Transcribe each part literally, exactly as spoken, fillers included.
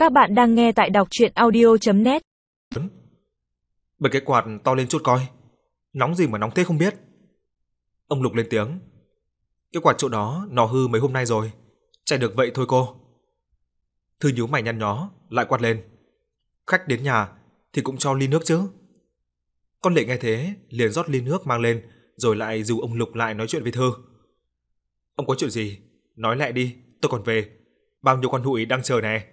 Các bạn đang nghe tại đọc truyện audio chấm net. Bật cái quạt to lên chút coi. Nóng gì mà nóng thế không biết. Ông Lục lên tiếng. Cái quạt chỗ đó nó hư mấy hôm nay rồi. Chạy được vậy thôi cô. Thư nhíu mày nhăn nhó, lại quát lên. Khách đến nhà thì cũng cho ly nước chứ. Con Lệ nghe thế, liền rót ly nước mang lên, rồi lại dìu ông Lục lại nói chuyện với Thư. Ông có chuyện gì? Nói lại đi, tôi còn về. Bao nhiêu con hụi đang chờ nè.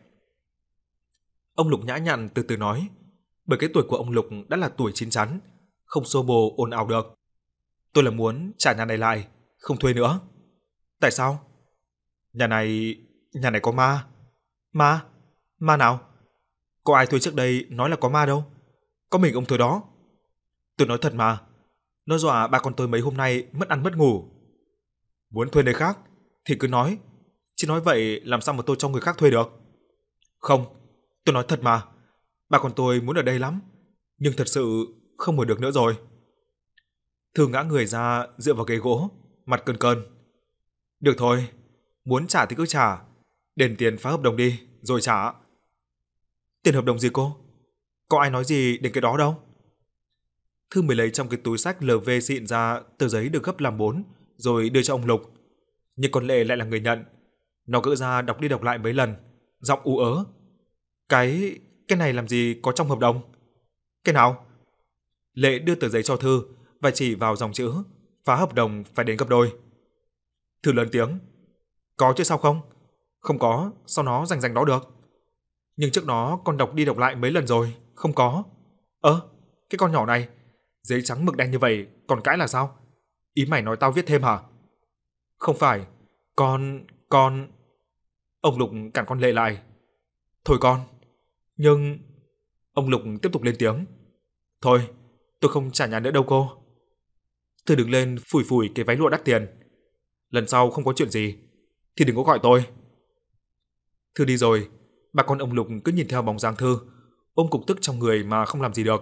Ông Lục nhã nhặn từ từ nói, bởi cái tuổi của ông Lục đã là tuổi chín chắn, không xô bồ ồn ào được. Tôi là muốn trả nhà này lại, không thuê nữa. Tại sao? Nhà này, nhà này có ma. Ma? Ma nào? Có ai thuê trước đây nói là có ma đâu. Có mình ông thôi đó. Tôi nói thật mà. Nó dọa ba con tôi mấy hôm nay mất ăn mất ngủ. Muốn thuê nơi khác thì cứ nói. Chứ nói vậy làm sao mà tôi cho người khác thuê được? Không, tôi nói thật mà. Ba con tôi muốn ở đây lắm, nhưng thật sự không ở được nữa rồi. Thư ngã người ra dựa vào ghế gỗ, mặt cơn cơn. Được thôi, muốn trả thì cứ trả. Đền tiền phá hợp đồng đi, rồi trả. Tiền hợp đồng gì cô? Có ai nói gì đến cái đó đâu? Thư mới lấy trong cái túi xách lờ vê xịn ra tờ giấy được gấp làm bốn, rồi đưa cho ông Lục. Nhưng con Lệ lại là người nhận. Nó gỡ ra đọc đi đọc lại mấy lần, giọng ú ớ. Cái... cái này làm gì có trong hợp đồng? Cái nào? Lệ đưa tờ giấy cho Thư và chỉ vào dòng chữ phá hợp đồng phải đến gấp đôi. Thư lớn tiếng. Có chứ sao không? Không có, sao nó rành rành đó được? Nhưng trước đó con đọc đi đọc lại mấy lần rồi, không có. Ơ, cái con nhỏ này, giấy trắng mực đen như vậy còn cãi là sao? Ý mày nói tao viết thêm hả? Không phải, con... con... Ông Lục cản con Lệ lại. Thôi con, nhưng... Ông Lục tiếp tục lên tiếng. Thôi, tôi không trả nhà nữa đâu cô. Thư đứng lên phủi phủi cái váy lụa đắt tiền. Lần sau không có chuyện gì thì đừng có gọi tôi. Thư đi rồi, bà con ông Lục cứ nhìn theo bóng dáng Thư, ôm cục tức trong người mà không làm gì được.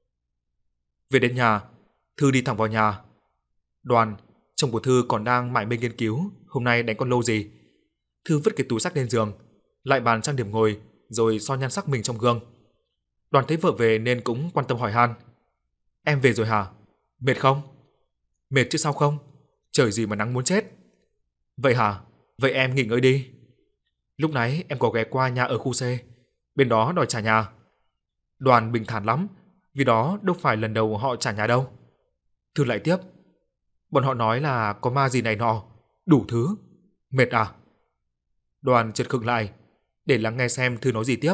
Về đến nhà, Thư đi thẳng vào nhà. Đoàn, chồng của Thư còn đang mải mê nghiên cứu hôm nay đánh con lô gì. Thư vứt cái túi xách lên giường, lại bàn trang điểm ngồi, rồi soi nhan sắc mình trong gương. Đoàn thấy vợ về nên cũng quan tâm hỏi han. Em về rồi hả? Mệt không? Mệt chứ sao không? Trời gì mà nắng muốn chết. Vậy hả? Vậy em nghỉ ngơi đi. Lúc nãy em có ghé qua nhà ở khu C, bên đó đòi trả nhà. Đoàn bình thản lắm, vì đó đâu phải lần đầu họ trả nhà đâu. Thư lại tiếp. Bọn họ nói là có ma gì này nọ, đủ thứ. Mệt à? Đoàn chợt khựng lại, để lắng nghe xem Thư nói gì tiếp.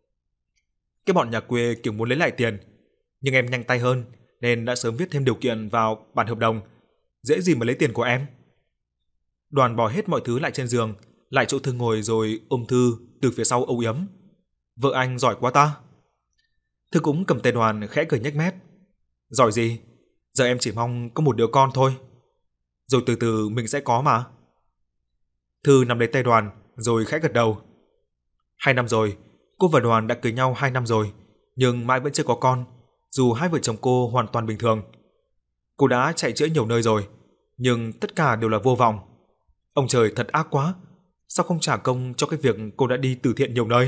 Cái bọn nhà quê kiểu muốn lấy lại tiền, nhưng em nhanh tay hơn nên đã sớm viết thêm điều kiện vào bản hợp đồng, dễ gì mà lấy tiền của em. Đoàn bỏ hết mọi thứ lại trên giường, lại chỗ Thư ngồi rồi ôm Thư từ phía sau âu yếm. Vợ anh giỏi quá ta. Thư cũng cầm tay Đoàn khẽ cười nhếch mép. Giỏi gì? Giờ em chỉ mong có một đứa con thôi. Rồi từ từ mình sẽ có mà. Thư nắm lấy tay Đoàn rồi khẽ gật đầu. Hai năm rồi, cô và Đoàn đã cưới nhau hai năm rồi, nhưng mãi vẫn chưa có con, dù hai vợ chồng cô hoàn toàn bình thường. Cô đã chạy chữa nhiều nơi rồi, nhưng tất cả đều là vô vọng. Ông trời thật ác quá, sao không trả công cho cái việc cô đã đi từ thiện nhiều nơi?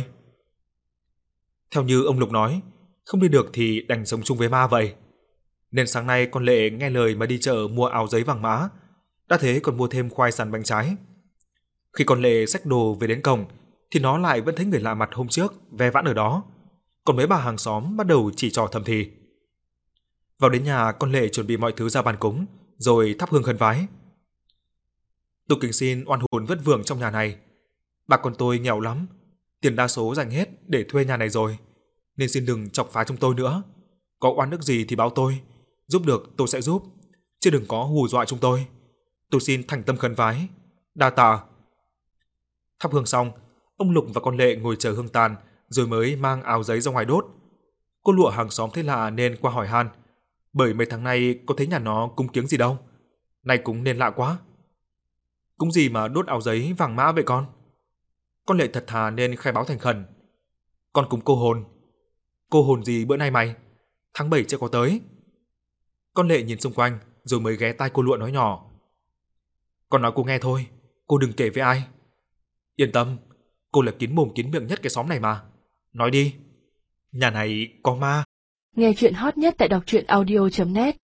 Theo như ông Lục nói, không đi được thì đành sống chung với ma vậy. Nên sáng nay con Lệ nghe lời mà đi chợ mua áo giấy vàng mã, đã thế còn mua thêm khoai sắn bánh trái. Khi con Lệ xách đồ về đến cổng, thì nó lại vẫn thấy người lạ mặt hôm trước ve vãn ở đó, còn mấy bà hàng xóm bắt đầu chỉ trỏ thầm thì. Vào đến nhà, con Lệ chuẩn bị mọi thứ ra bàn cúng, rồi thắp hương khấn vái. Tôi kính xin oan hồn vất vưởng trong nhà này. Bà con tôi nghèo lắm, tiền đa số dành hết để thuê nhà này rồi, nên xin đừng chọc phá chúng tôi nữa. Có oan ức gì thì báo tôi, giúp được tôi sẽ giúp, chứ đừng có hù dọa chúng tôi. Tôi xin thành tâm khấn vái. Đa tạ. Thắp hương xong, ông Lục và con Lệ ngồi chờ hương tàn, rồi mới mang áo giấy ra ngoài đốt. Cô Lụa hàng xóm thấy lạ nên qua hỏi han, bởi mấy tháng nay có thấy nhà nó cúng kiếng gì đâu. Nay cúng nên lạ quá. Cúng gì mà đốt áo giấy vàng mã vậy con? Con Lệ thật thà nên khai báo thành khẩn. Con cúng cô hồn. Cô hồn gì bữa nay mày? Tháng bảy chưa có tới. Con Lệ nhìn xung quanh rồi mới ghé tai cô Lụa nói nhỏ. Con nói cô nghe thôi, cô đừng kể với ai. Yên tâm, Cô là kín mồm kín miệng nhất cái xóm này mà. Nói đi. Nhà này có ma. Nghe chuyện hot nhất tại đọc truyện audio chấm net